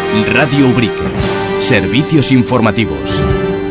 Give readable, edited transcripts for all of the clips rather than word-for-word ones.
Radio Ubrique. Servicios informativos.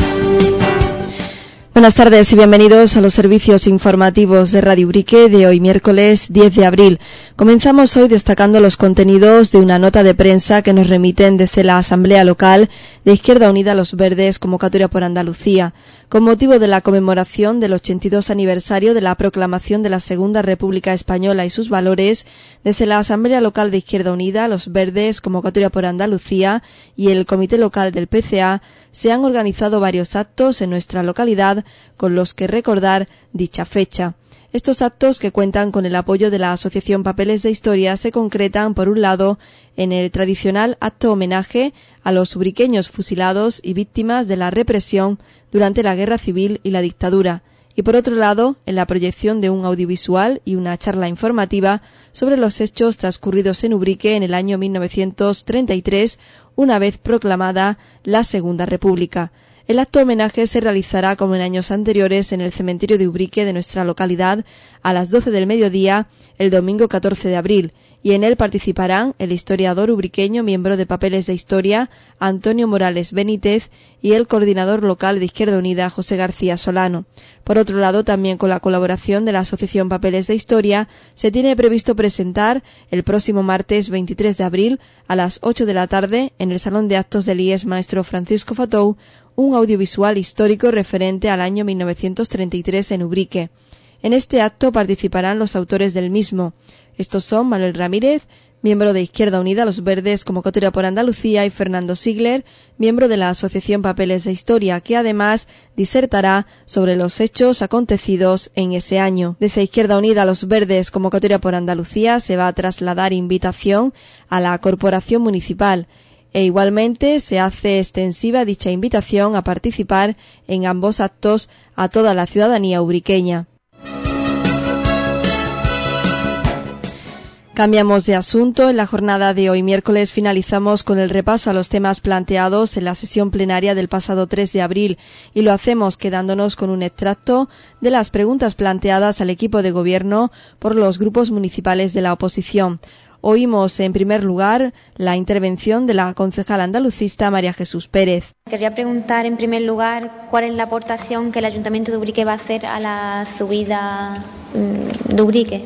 Buenas tardes y bienvenidos a los servicios informativos de Radio Ubrique de hoy miércoles 10 de abril. Comenzamos hoy destacando los contenidos de una nota de prensa que nos remiten desde la Asamblea Local de Izquierda Unida Los Verdes, convocatoria por Andalucía, con motivo de la conmemoración del 82 aniversario de la proclamación de la Segunda República Española y sus valores. Desde la Asamblea Local de Izquierda Unida Los Verdes, convocatoria por Andalucía y el Comité Local del PCA se han organizado varios actos en nuestra localidad con los que recordar dicha fecha. Estos actos, que cuentan con el apoyo de la Asociación Papeles de Historia, se concretan, por un lado, en el tradicional acto homenaje a los ubriqueños fusilados y víctimas de la represión durante la Guerra Civil y la dictadura, y por otro lado, en la proyección de un audiovisual y una charla informativa sobre los hechos transcurridos en Ubrique en el año 1933, una vez proclamada la Segunda República. El acto homenaje se realizará, como en años anteriores, en el cementerio de Ubrique de nuestra localidad a las 12 del mediodía el domingo 14 de abril, y en él participarán el historiador ubriqueño, miembro de Papeles de Historia, Antonio Morales Benítez, y el coordinador local de Izquierda Unida, José García Solano. Por otro lado, también con la colaboración de la Asociación Papeles de Historia, se tiene previsto presentar el próximo martes 23 de abril a las 8 de la tarde en el Salón de Actos del IES Maestro Francisco Fatou un audiovisual histórico referente al año 1933 en Ubrique. En este acto participarán los autores del mismo. Estos son Manuel Ramírez, miembro de Izquierda Unida Los Verdes, convocatoria por Andalucía, y Fernando Sigler, miembro de la Asociación Papeles de Historia, que además disertará sobre los hechos acontecidos en ese año. Desde Izquierda Unida Los Verdes, convocatoria por Andalucía, se va a trasladar invitación a la Corporación Municipal, e igualmente se hace extensiva dicha invitación a participar en ambos actos a toda la ciudadanía ubriqueña. Cambiamos de asunto. En la jornada de hoy miércoles finalizamos con el repaso a los temas planteados en la sesión plenaria del pasado 3 de abril y lo hacemos quedándonos con un extracto de las preguntas planteadas al equipo de gobierno por los grupos municipales de la oposición. Oímos en primer lugar la intervención de la concejala andalucista María Jesús Pérez. Quería preguntar en primer lugar cuál es la aportación que el Ayuntamiento de Ubrique va a hacer a la subida de Ubrique.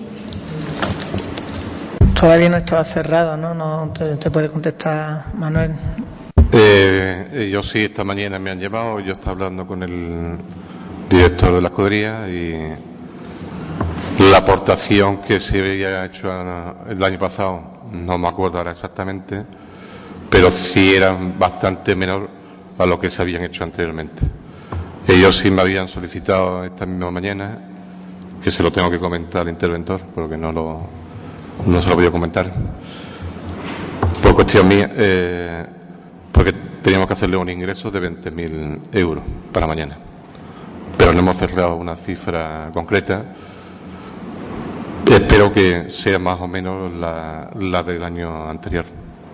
Todavía no estaba cerrado, ¿no? No te puede contestar Manuel. Yo sí, esta mañana me han llamado, yo estaba hablando con el director de la escudería y la aportación que se había hecho el año pasado, no me acuerdo ahora exactamente, pero sí era bastante menor a lo que se habían hecho anteriormente. Ellos sí me habían solicitado esta misma mañana, que se lo tengo que comentar al interventor, porque no se lo voy a comentar, por cuestión mía, porque teníamos que hacerle un ingreso de 20.000 euros para mañana, pero no hemos cerrado una cifra concreta. Espero que sea más o menos la del año anterior.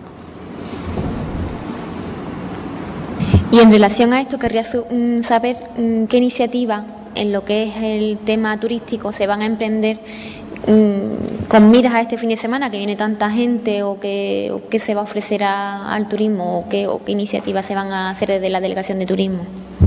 Y en relación a esto, querría saber qué iniciativa en lo que es el tema turístico se van a emprender con miras a este fin de semana que viene tanta gente, o qué se va a ofrecer al turismo, o qué iniciativas se van a hacer desde la Delegación de Turismo.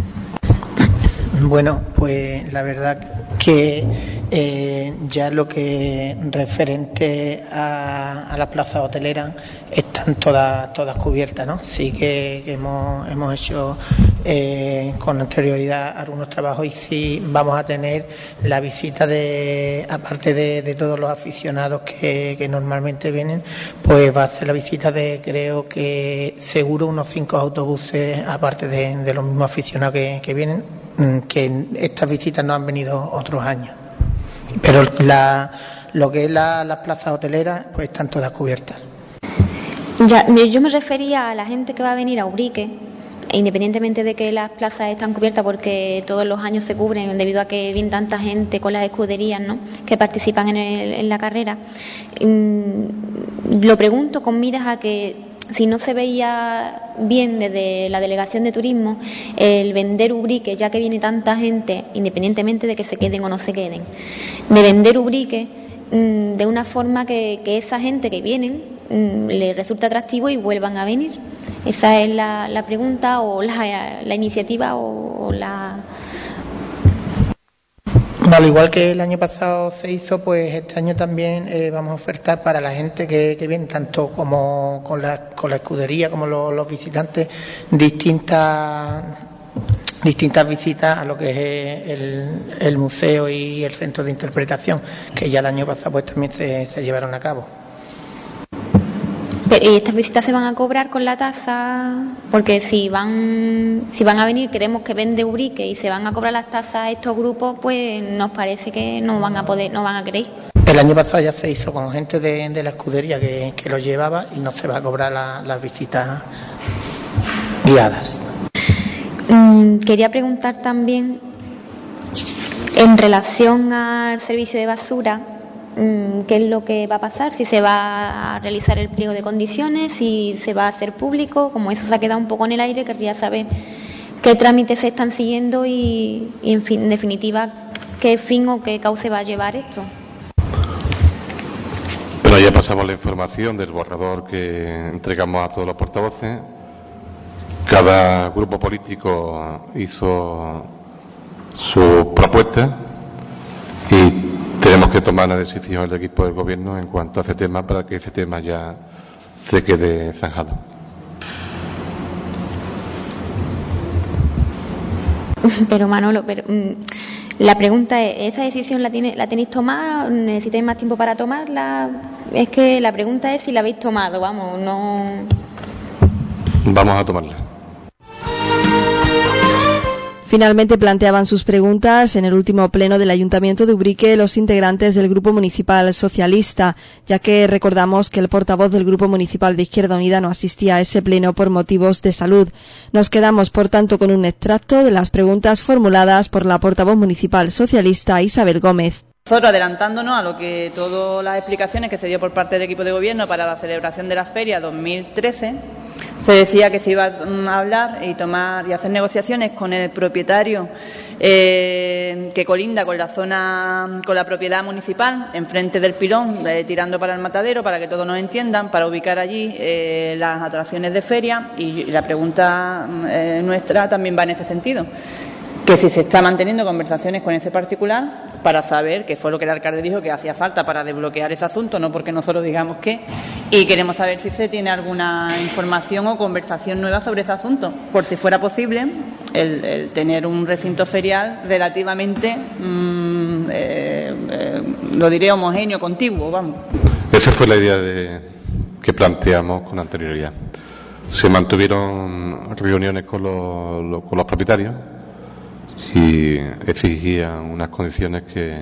Bueno, pues la verdad que ya lo que referente a las plazas hoteleras están todas cubiertas, ¿no? Sí que hemos hecho con anterioridad algunos trabajos y sí vamos a tener la visita aparte de todos los aficionados que normalmente vienen, pues va a ser la visita de, creo que seguro, unos 5 autobuses, aparte de los mismos aficionados que vienen, que estas visitas no han venido otros años. Pero lo que es las plazas hoteleras, pues están todas cubiertas. Ya, yo me refería a la gente que va a venir a Ubrique, independientemente de que las plazas están cubiertas, porque todos los años se cubren debido a que viene tanta gente con las escuderías, ¿no?, que participan en la carrera. Lo pregunto con miras a que si no se veía bien desde la Delegación de Turismo el vender Ubrique, ya que viene tanta gente, independientemente de que se queden o no se queden, de vender Ubrique de una forma que esa gente que vienen le resulta atractivo y vuelvan a venir. Esa es la pregunta o la iniciativa o la... Al igual que el año pasado se hizo, pues este año también vamos a ofertar para la gente que viene, tanto como con la escudería como los visitantes, distintas visitas a lo que es el museo y el centro de interpretación, que ya el año pasado pues también se llevaron a cabo. ¿Y estas visitas se van a cobrar con la tasa? Porque si van a venir, queremos que vende Ubrique y se van a cobrar las tasas a estos grupos, pues nos parece que no van a querer. El año pasado ya se hizo con gente de la escudería que lo llevaba y no se va a cobrar las visitas guiadas. Quería preguntar también, en relación al servicio de basura, qué es lo que va a pasar, si se va a realizar el pliego de condiciones, si se va a hacer público. Como eso se ha quedado un poco en el aire, querría saber qué trámites se están siguiendo y en definitiva, qué fin o qué cauce va a llevar esto. Bueno, ya pasamos la información del borrador que entregamos a todos los portavoces. Cada grupo político hizo su propuesta y tenemos que tomar una decisión el equipo del Gobierno en cuanto a ese tema para que ese tema ya se quede zanjado. Pero Manolo, la pregunta es, ¿esa decisión la tenéis tomada? ¿Necesitáis más tiempo para tomarla? Es que la pregunta es si la habéis tomado, vamos, no... Vamos a tomarla. Finalmente planteaban sus preguntas en el último pleno del Ayuntamiento de Ubrique los integrantes del Grupo Municipal Socialista, ya que recordamos que el portavoz del Grupo Municipal de Izquierda Unida no asistía a ese pleno por motivos de salud. Nos quedamos, por tanto, con un extracto de las preguntas formuladas por la portavoz municipal socialista Isabel Gómez. Nosotros, adelantándonos a lo que todas las explicaciones que se dio por parte del equipo de gobierno para la celebración de la feria 2013, se decía que se iba a hablar y tomar y hacer negociaciones con el propietario que colinda con la zona, con la propiedad municipal, enfrente del pilón, tirando para el matadero, para que todos nos entiendan, para ubicar allí las atracciones de feria. Y la pregunta nuestra también va en ese sentido, que si se está manteniendo conversaciones con ese particular para saber qué fue lo que el alcalde dijo que hacía falta para desbloquear ese asunto, no porque nosotros digamos qué, y queremos saber si se tiene alguna información o conversación nueva sobre ese asunto, por si fuera posible el tener un recinto ferial relativamente, lo diré, homogéneo, contiguo, vamos. Esa fue la idea que planteamos con anterioridad. Se mantuvieron reuniones con los propietarios y exigían unas condiciones que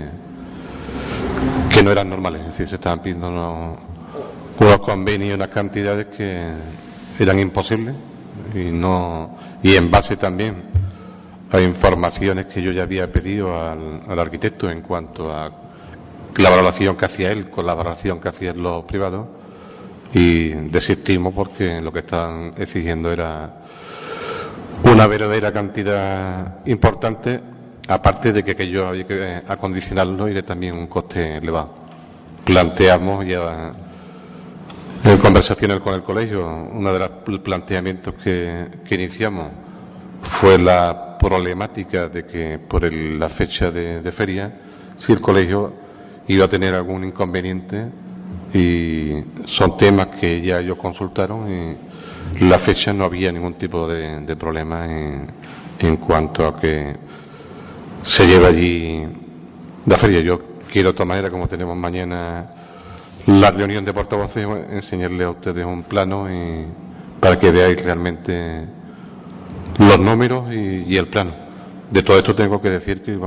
no eran normales, es decir, se estaban pidiendo unos convenios y unas cantidades que eran imposibles y en base también a informaciones que yo ya había pedido al arquitecto en cuanto a la valoración que hacía él con la valoración que hacían los privados, y desistimos porque lo que estaban exigiendo era una verdadera cantidad importante, aparte de que aquello había que acondicionarlo y de también un coste elevado. Planteamos ya en conversaciones con el colegio, uno de los planteamientos que iniciamos fue la problemática de que por la fecha de feria, si el colegio iba a tener algún inconveniente, y son temas que ya ellos consultaron y la fecha no había ningún tipo de problema en cuanto a que se lleve allí la feria. Yo quiero de todas maneras, como tenemos mañana la reunión de portavoces, enseñarles a ustedes un plano para que veáis realmente los números y el plano. De todo esto tengo que decir que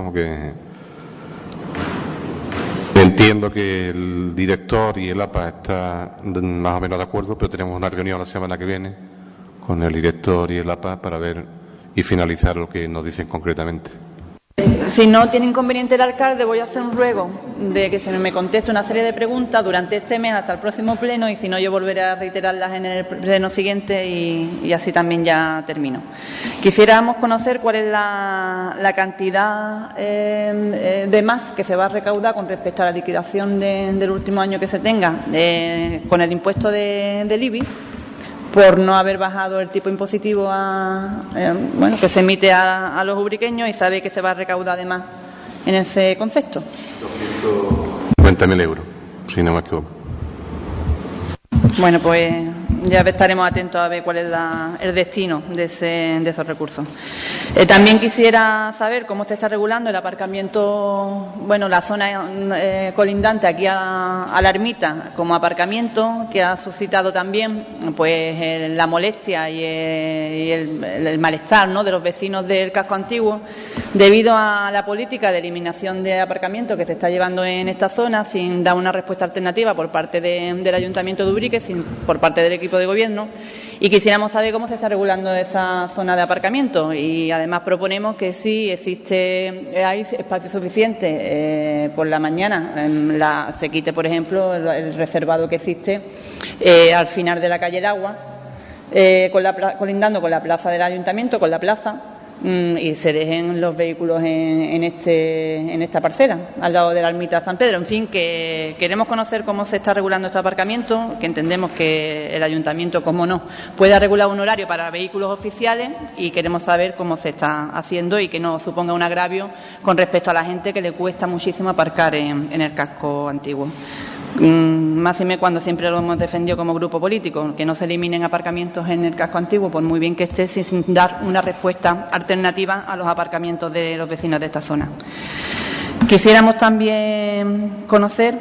entiendo que el director y el APA están más o menos de acuerdo, pero tenemos una reunión la semana que viene con el director y el APA para ver y finalizar lo que nos dicen concretamente. Si no tiene inconveniente el alcalde, voy a hacer un ruego de que se me conteste una serie de preguntas durante este mes hasta el próximo pleno, y si no, yo volveré a reiterarlas en el pleno siguiente y así también ya termino. Quisiéramos conocer cuál es la cantidad de más que se va a recaudar con respecto a la liquidación del último año que se tenga con el impuesto del IBI, por no haber bajado el tipo impositivo que se emite a los ubriqueños, y sabe que se va a recaudar además en ese concepto. 250.000 euros, si no me equivoco. Bueno, pues ya estaremos atentos a ver cuál es el destino de esos recursos. También quisiera saber cómo se está regulando el aparcamiento, la zona colindante aquí a la ermita como aparcamiento, que ha suscitado también pues la molestia y el malestar, ¿no?, de los vecinos del casco antiguo, debido a la política de eliminación de aparcamiento que se está llevando en esta zona, sin dar una respuesta alternativa por parte del Ayuntamiento de Ubrique, por parte del equipo de gobierno, y quisiéramos saber cómo se está regulando esa zona de aparcamiento. Y además proponemos que si hay espacio suficiente por la mañana, se quite, por ejemplo, el reservado que existe al final de la calle El Agua, colindando con la plaza del Ayuntamiento, con la plaza, y se dejen los vehículos en esta parcela, al lado de la ermita de San Pedro. En fin, que queremos conocer cómo se está regulando este aparcamiento, que entendemos que el Ayuntamiento, como no, pueda regular un horario para vehículos oficiales, y queremos saber cómo se está haciendo y que no suponga un agravio con respecto a la gente que le cuesta muchísimo aparcar en el casco antiguo. Máxime cuando siempre lo hemos defendido como grupo político, que no se eliminen aparcamientos en el casco antiguo, por muy bien que esté, sin dar una respuesta alternativa a los aparcamientos de los vecinos de esta zona. Quisiéramos también conocer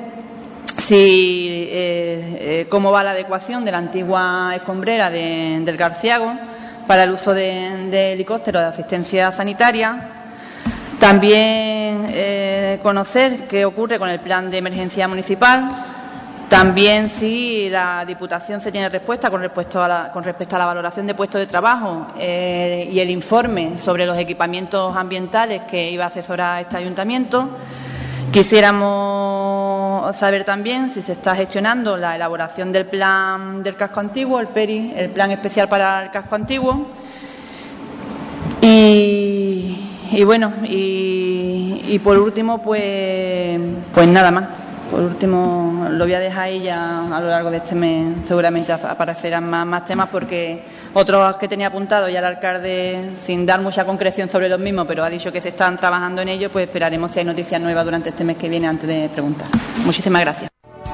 cómo va la adecuación de la antigua escombrera del Garciago para el uso de helicópteros de asistencia sanitaria. También conocer qué ocurre con el plan de emergencia municipal. También si la Diputación se tiene respuesta con respecto a la valoración de puestos de trabajo y el informe sobre los equipamientos ambientales que iba a asesorar este ayuntamiento. Quisiéramos saber también si se está gestionando la elaboración del plan del casco antiguo, el PERI, el plan especial para el casco antiguo. Y por último, pues nada más. Por último, lo voy a dejar ahí, ya a lo largo de este mes seguramente aparecerán más temas, porque otros que tenía apuntados ya el alcalde, sin dar mucha concreción sobre los mismos, pero ha dicho que se están trabajando en ello, pues esperaremos si hay noticias nuevas durante este mes que viene antes de preguntar. Muchísimas gracias.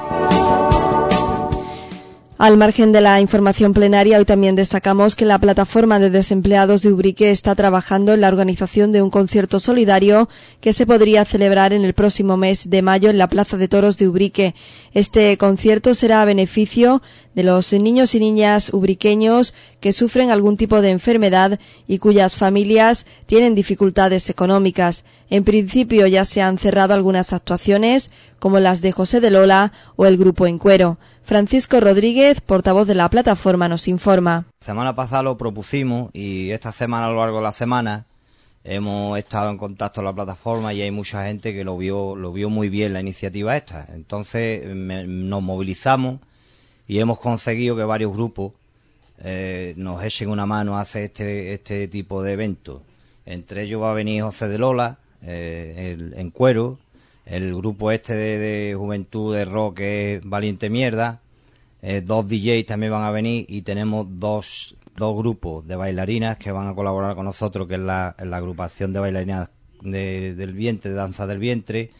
Al margen de la información plenaria, hoy también destacamos que la plataforma de desempleados de Ubrique está trabajando en la organización de un concierto solidario que se podría celebrar en el próximo mes de mayo en la Plaza de Toros de Ubrique. Este concierto será a beneficio de los niños y niñas ubriqueños que sufren algún tipo de enfermedad y cuyas familias tienen dificultades económicas. En principio ya se han cerrado algunas actuaciones, como las de José de Lola o el Grupo En Cuero. Francisco Rodríguez, portavoz de la plataforma, nos informa. La semana pasada lo propusimos y esta semana, a lo largo de la semana, hemos estado en contacto con la plataforma y hay mucha gente que lo vio muy bien la iniciativa esta. Entonces nos movilizamos y hemos conseguido que varios grupos nos echen una mano a hacer este tipo de eventos. Entre ellos va a venir José de Lola, En Cuero, el grupo de juventud de rock que es Valiente Mierda, 2 DJs también van a venir, y tenemos dos grupos de bailarinas que van a colaborar con nosotros, que es la agrupación de bailarinas del vientre, de danza del vientre,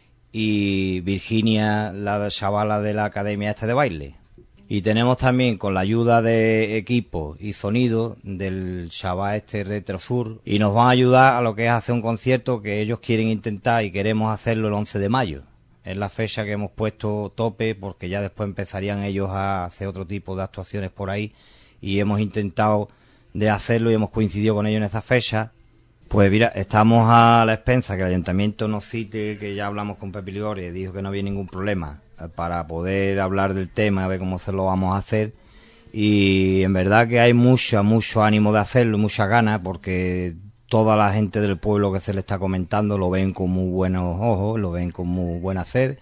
y Virginia, la chavala de la academia de baile. Y tenemos también, con la ayuda de equipo y sonido del chaval Retro Sur, y nos van a ayudar a lo que es hacer un concierto que ellos quieren intentar y queremos hacerlo el 11 de mayo. Es la fecha que hemos puesto tope, porque ya después empezarían ellos a hacer otro tipo de actuaciones por ahí, y hemos intentado de hacerlo y hemos coincidido con ellos en esa fecha. Pues mira, estamos a la expensa que el ayuntamiento nos cite, que ya hablamos con Pepe Ligori, dijo que no había ningún problema para poder hablar del tema, a ver cómo se lo vamos a hacer. Y en verdad que hay mucho ánimo de hacerlo, muchas ganas, porque toda la gente del pueblo que se le está comentando lo ven con muy buenos ojos, lo ven con muy buen hacer,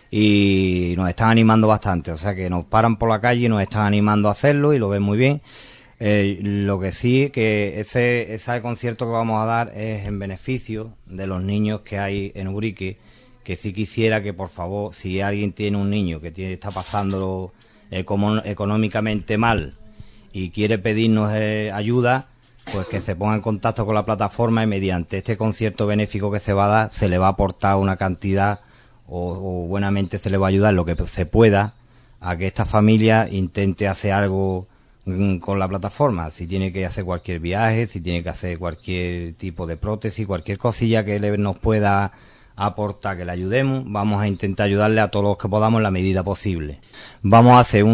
y nos están animando bastante. O sea que nos paran por la calle y nos están animando a hacerlo y lo ven muy bien. Lo que sí, que ese concierto que vamos a dar es en beneficio de los niños que hay en Ubrique, que sí quisiera que, por favor, si alguien tiene un niño que está pasándolo económicamente mal y quiere pedirnos ayuda, pues que se ponga en contacto con la plataforma y mediante este concierto benéfico que se va a dar, se le va a aportar una cantidad o buenamente se le va a ayudar lo que se pueda a que esta familia intente hacer algo con la plataforma. Si tiene que hacer cualquier viaje, si tiene que hacer cualquier tipo de prótesis, cualquier cosilla que nos pueda aportar, que le ayudemos, vamos a intentar ayudarle a todos los que podamos en la medida posible. Vamos a hacer un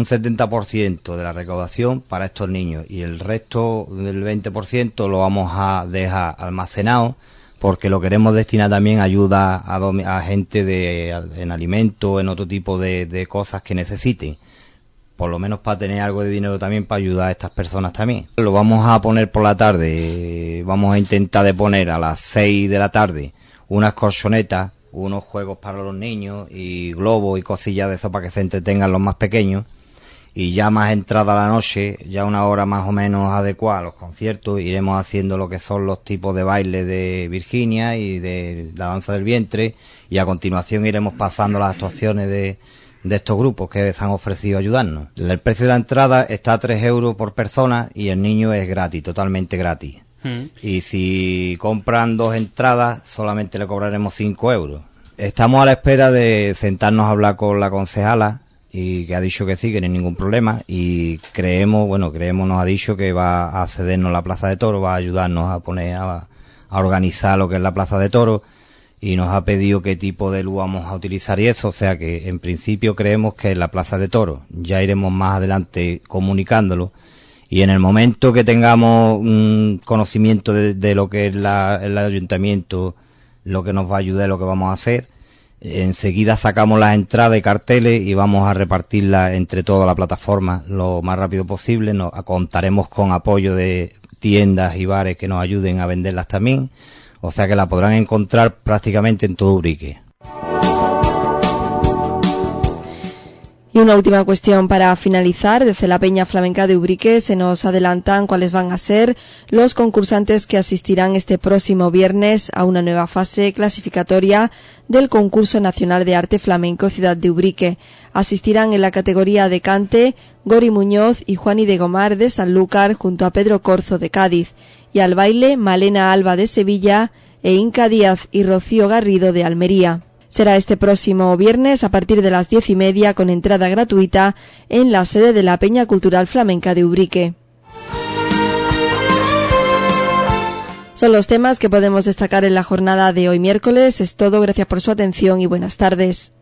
70% de la recaudación para estos niños y el resto del 20% lo vamos a dejar almacenado, porque lo queremos destinar también a ayuda a gente en alimentos, en otro tipo de cosas que necesiten, por lo menos para tener algo de dinero también para ayudar a estas personas también. Lo vamos a poner por la tarde, vamos a intentar de poner a las 6 de la tarde unas colchonetas, unos juegos para los niños y globos y cosillas de eso para que se entretengan los más pequeños, y ya más entrada la noche, ya una hora más o menos adecuada a los conciertos, iremos haciendo lo que son los tipos de baile de Virginia y de la danza del vientre, y a continuación iremos pasando las actuaciones de estos grupos que se han ofrecido ayudarnos. El precio de la entrada está a 3 euros por persona y el niño es gratis, totalmente gratis. Y si compran 2 entradas, solamente le cobraremos 5 euros. Estamos a la espera de sentarnos a hablar con la concejala, y que ha dicho que sí, que no hay ningún problema, y creemos, nos ha dicho que va a cedernos la Plaza de Toros, va a ayudarnos a organizar lo que es la Plaza de Toros, y nos ha pedido qué tipo de luz vamos a utilizar y eso, o sea que en principio creemos que en la Plaza de Toros. Ya iremos más adelante comunicándolo, y en el momento que tengamos un conocimiento de lo que es el ayuntamiento, lo que nos va a ayudar, lo que vamos a hacer, enseguida sacamos las entradas y carteles y vamos a repartirlas entre toda la plataforma lo más rápido posible. Contaremos con apoyo de tiendas y bares que nos ayuden a venderlas también, o sea que la podrán encontrar prácticamente en todo Ubrique. Y una última cuestión para finalizar. Desde la Peña Flamenca de Ubrique se nos adelantan cuáles van a ser los concursantes que asistirán este próximo viernes a una nueva fase clasificatoria del Concurso Nacional de Arte Flamenco Ciudad de Ubrique. Asistirán en la categoría de cante Gori Muñoz y Juani de Gomar de Sanlúcar junto a Pedro Corzo de Cádiz, y al baile Malena Alba de Sevilla e Inca Díaz y Rocío Garrido de Almería. Será este próximo viernes a partir de las 10:30 con entrada gratuita en la sede de la Peña Cultural Flamenca de Ubrique. Son los temas que podemos destacar en la jornada de hoy miércoles. Es todo, gracias por su atención y buenas tardes.